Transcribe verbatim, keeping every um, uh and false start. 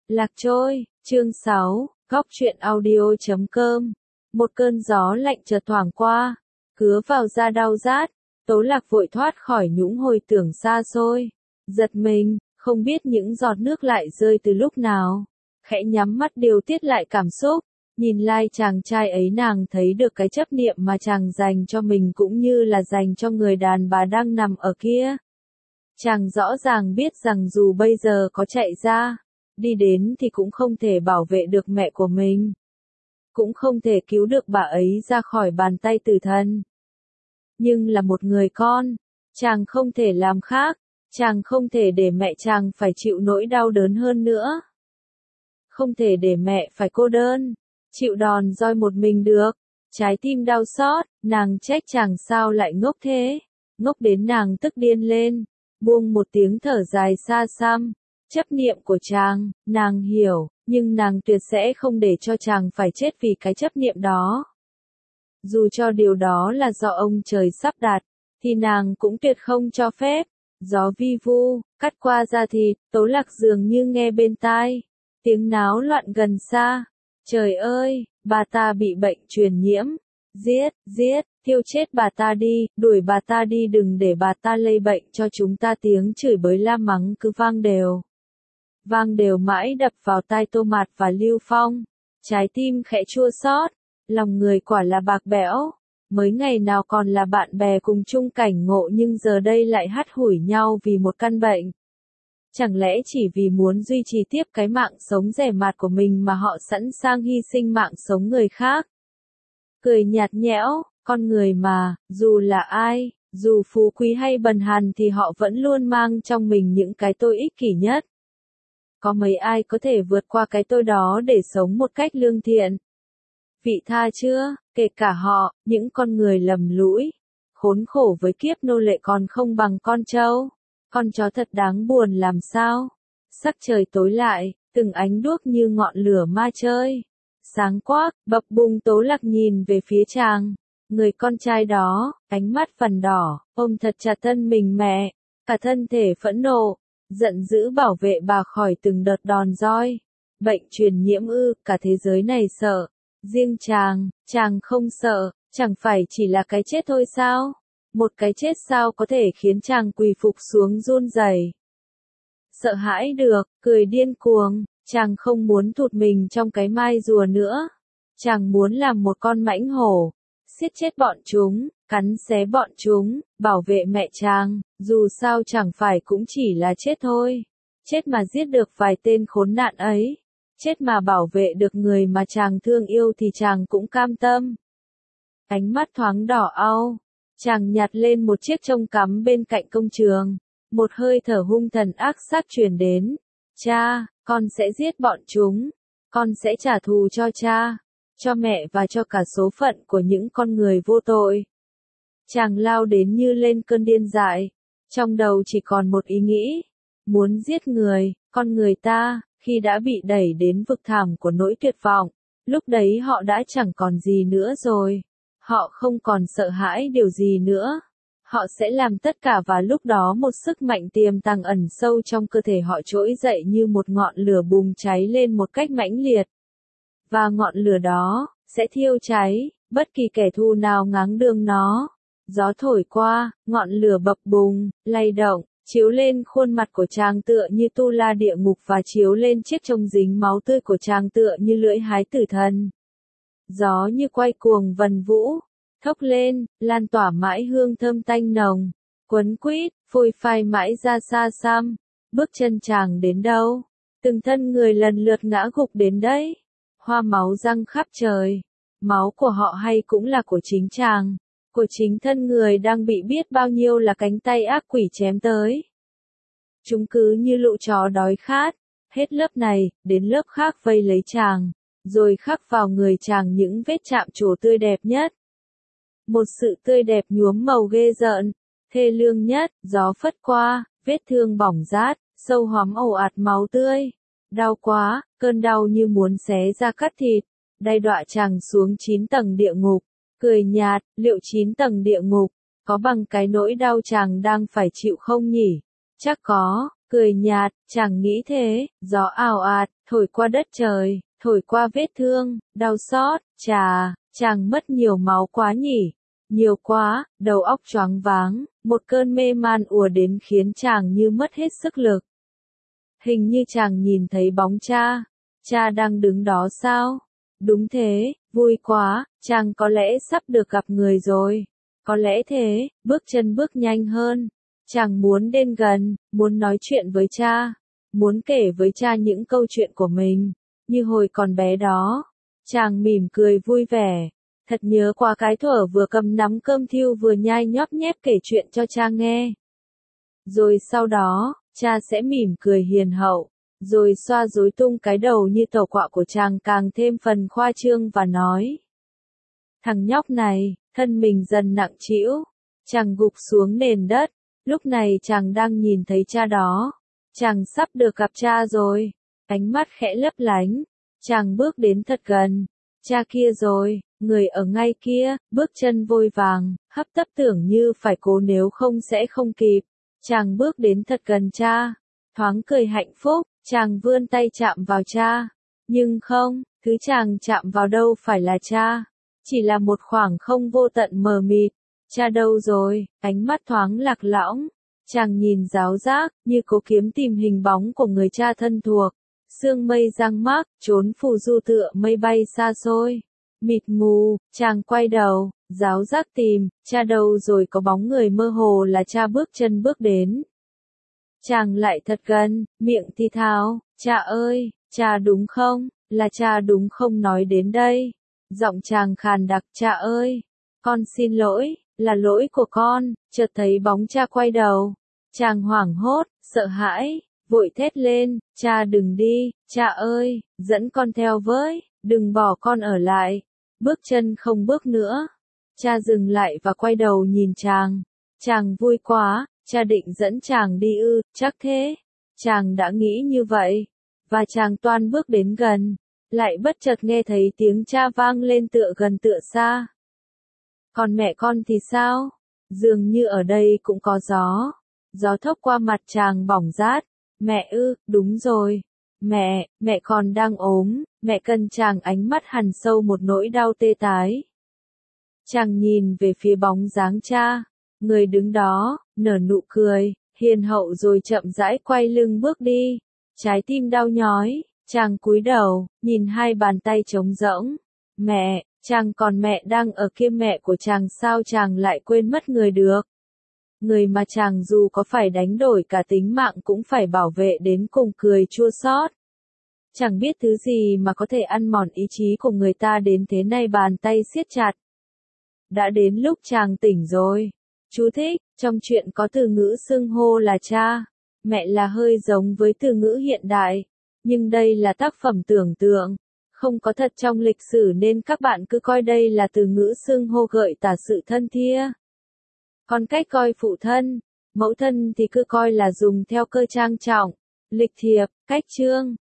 Lạc trôi, chương sáu, góc truyện audio chấm com. Một cơn gió lạnh chợt thoảng qua, cứa vào da đau rát, Tố Lạc vội thoát khỏi những hồi tưởng xa xôi, giật mình, không biết những giọt nước lại rơi từ lúc nào, khẽ nhắm mắt điều tiết lại cảm xúc, nhìn lai chàng trai ấy nàng thấy được cái chấp niệm mà chàng dành cho mình cũng như là dành cho người đàn bà đang nằm ở kia. Chàng rõ ràng biết rằng dù bây giờ có chạy ra, đi đến thì cũng không thể bảo vệ được mẹ của mình. Cũng không thể cứu được bà ấy ra khỏi bàn tay tử thần. Nhưng là một người con, chàng không thể làm khác, chàng không thể để mẹ chàng phải chịu nỗi đau đớn hơn nữa. Không thể để mẹ phải cô đơn, chịu đòn roi một mình được. Trái tim đau xót, nàng trách chàng sao lại ngốc thế, ngốc đến nàng tức điên lên, buông một tiếng thở dài xa xăm. Chấp niệm của chàng, nàng hiểu, nhưng nàng tuyệt sẽ không để cho chàng phải chết vì cái chấp niệm đó. Dù cho điều đó là do ông trời sắp đặt, thì nàng cũng tuyệt không cho phép. Gió vi vu, cắt qua da thịt, Tố Lạc dường như nghe bên tai. Tiếng náo loạn gần xa. Trời ơi, bà ta bị bệnh truyền nhiễm. Giết, giết, thiêu chết bà ta đi, đuổi bà ta đi, đừng để bà ta lây bệnh cho chúng ta. Tiếng chửi bới la mắng cứ vang đều. Vang đều mãi đập vào tai Tô Mạt và Lưu Phong. Trái tim khẽ chua xót, lòng người quả là bạc bẽo. Mới ngày nào còn là bạn bè cùng chung cảnh ngộ nhưng giờ đây lại hắt hủi nhau vì một căn bệnh. Chẳng lẽ chỉ vì muốn duy trì tiếp cái mạng sống rẻ mạt của mình mà họ sẵn sàng hy sinh mạng sống người khác? Cười nhạt nhẽo, con người mà, dù là ai, dù phú quý hay bần hàn thì họ vẫn luôn mang trong mình những cái tôi ích kỷ nhất. Có mấy ai có thể vượt qua cái tôi đó để sống một cách lương thiện? Vị tha chưa, kể cả họ, những con người lầm lũi, khốn khổ với kiếp nô lệ còn không bằng con trâu. Con chó thật đáng buồn làm sao. Sắc trời tối lại, từng ánh đuốc như ngọn lửa ma chơi. Sáng quắc, bập bùng. Tố Lạc nhìn về phía chàng. Người con trai đó, ánh mắt vằn đỏ, ôm thật chặt thân mình mẹ. Cả thân thể phẫn nộ, giận dữ bảo vệ bà khỏi từng đợt đòn roi. Bệnh truyền nhiễm ư, cả thế giới này sợ. Riêng chàng, chàng không sợ, chẳng phải chỉ là cái chết thôi sao? Một cái chết sao có thể khiến chàng quỳ phục xuống run rẩy? Sợ hãi được, cười điên cuồng, chàng không muốn thụt mình trong cái mai rùa nữa. Chàng muốn làm một con mãnh hổ, siết chết bọn chúng, cắn xé bọn chúng, bảo vệ mẹ chàng, dù sao chẳng phải cũng chỉ là chết thôi. Chết mà giết được vài tên khốn nạn ấy, chết mà bảo vệ được người mà chàng thương yêu thì chàng cũng cam tâm. Ánh mắt thoáng đỏ au, chàng nhặt lên một chiếc trông cắm bên cạnh công trường, một hơi thở hung thần ác sát truyền đến. Cha, con sẽ giết bọn chúng, con sẽ trả thù cho cha, cho mẹ và cho cả số phận của những con người vô tội. Chàng lao đến như lên cơn điên dại, trong đầu chỉ còn một ý nghĩ, muốn giết người, con người ta. Khi đã bị đẩy đến vực thẳm của nỗi tuyệt vọng, lúc đấy họ đã chẳng còn gì nữa rồi. Họ không còn sợ hãi điều gì nữa. Họ sẽ làm tất cả và lúc đó một sức mạnh tiềm tàng ẩn sâu trong cơ thể họ trỗi dậy như một ngọn lửa bùng cháy lên một cách mãnh liệt. Và ngọn lửa đó sẽ thiêu cháy bất kỳ kẻ thù nào ngáng đường nó. Gió thổi qua, ngọn lửa bập bùng, lay động, chiếu lên khuôn mặt của chàng tựa như tu la địa ngục và chiếu lên chiếc trông dính máu tươi của chàng tựa như lưỡi hái tử thần. Gió như quay cuồng vần vũ, thốc lên, lan tỏa mãi hương thơm tanh nồng, quấn quýt, phôi phai mãi ra xa xăm. Bước chân chàng đến đâu, từng thân người lần lượt ngã gục đến đấy. Hoa máu răng khắp trời, máu của họ hay cũng là của chính chàng. Của chính thân người đang bị biết bao nhiêu là cánh tay ác quỷ chém tới. Chúng cứ như lũ chó đói khát, hết lớp này, đến lớp khác vây lấy chàng, rồi khắc vào người chàng những vết chạm trổ tươi đẹp nhất. Một sự tươi đẹp nhuốm màu ghê rợn, thê lương nhất, gió phất qua, vết thương bỏng rát, sâu hoắm ồ ạt máu tươi. Đau quá, cơn đau như muốn xé ra cắt thịt, đày đọa chàng xuống chín tầng địa ngục. Cười nhạt, liệu chín tầng địa ngục có bằng cái nỗi đau chàng đang phải chịu không nhỉ? Chắc có, Cười nhạt, chàng nghĩ thế, gió ào ạt, thổi qua đất trời, thổi qua vết thương, đau xót, chà, chàng mất nhiều máu quá nhỉ. Nhiều quá, đầu óc choáng váng, một cơn mê man ùa đến khiến chàng như mất hết sức lực. Hình như chàng nhìn thấy bóng cha. Cha đang đứng đó sao? Đúng thế, vui quá, chàng có lẽ sắp được gặp người rồi. Có lẽ thế, bước chân bước nhanh hơn. Chàng muốn đến gần, muốn nói chuyện với cha. Muốn kể với cha những câu chuyện của mình, như hồi còn bé đó. Chàng mỉm cười vui vẻ. Thật nhớ qua cái thuở vừa cầm nắm cơm thiêu vừa nhai nhóp nhép kể chuyện cho cha nghe. Rồi sau đó, cha sẽ mỉm cười hiền hậu, rồi xoa rối tung cái đầu như tàu quạ của chàng càng thêm phần khoa trương và nói. Thằng nhóc này, thân mình dần nặng trĩu, chàng gục xuống nền đất, lúc này chàng đang nhìn thấy cha đó. Chàng sắp được gặp cha rồi, ánh mắt khẽ lấp lánh, chàng bước đến thật gần. Cha kia rồi, người ở ngay kia, bước chân vội vàng, hấp tấp tưởng như phải cố nếu không sẽ không kịp. Chàng bước đến thật gần cha, thoáng cười hạnh phúc, chàng vươn tay chạm vào cha. Nhưng không, thứ chàng chạm vào đâu phải là cha, chỉ là một khoảng không vô tận mờ mịt. Cha đâu rồi, ánh mắt thoáng lạc lõng, chàng nhìn ráo rác, như cố kiếm tìm hình bóng của người cha thân thuộc. Sương mây giăng mác, trốn phù du tựa mây bay xa xôi. Mịt mù, chàng quay đầu, ráo rác tìm, cha đâu rồi có bóng người mơ hồ là cha bước chân bước đến. Chàng lại thật gần, miệng thì thào, cha ơi, cha đúng không, là cha đúng không nói đến đây. Giọng chàng khàn đặc, cha ơi, con xin lỗi, là lỗi của con, chợt thấy bóng cha quay đầu. Chàng hoảng hốt, sợ hãi, vội thét lên, cha đừng đi, cha ơi, dẫn con theo với, đừng bỏ con ở lại. Bước chân không bước nữa. Cha dừng lại và quay đầu nhìn chàng. Chàng vui quá, cha định dẫn chàng đi ư, chắc thế. Chàng đã nghĩ như vậy. Và chàng toan bước đến gần. Lại bất chợt nghe thấy tiếng cha vang lên tựa gần tựa xa. Còn mẹ con thì sao? Dường như ở đây cũng có gió. Gió thốc qua mặt chàng bỏng rát. Mẹ ư, đúng rồi. Mẹ, mẹ còn đang ốm, mẹ cần chàng ánh mắt hằn sâu một nỗi đau tê tái. Chàng nhìn về phía bóng dáng cha, người đứng đó, nở nụ cười, hiền hậu rồi chậm rãi quay lưng bước đi. Trái tim đau nhói, chàng cúi đầu, nhìn hai bàn tay trống rỗng. Mẹ, chàng còn mẹ đang ở kia, mẹ của chàng sao chàng lại quên mất người được. Người mà chàng dù có phải đánh đổi cả tính mạng cũng phải bảo vệ đến cùng, cười chua xót. Chẳng biết thứ gì mà có thể ăn mòn ý chí của người ta đến thế này, bàn tay siết chặt. Đã đến lúc chàng tỉnh rồi. Chú thích, trong truyện có từ ngữ xưng hô là cha, mẹ là hơi giống với từ ngữ hiện đại, nhưng đây là tác phẩm tưởng tượng, không có thật trong lịch sử nên các bạn cứ coi đây là từ ngữ xưng hô gợi tả sự thân thiết. Còn cách coi phụ thân, mẫu thân thì cứ coi là dùng theo cơ trang trọng, lịch thiệp, cách chương.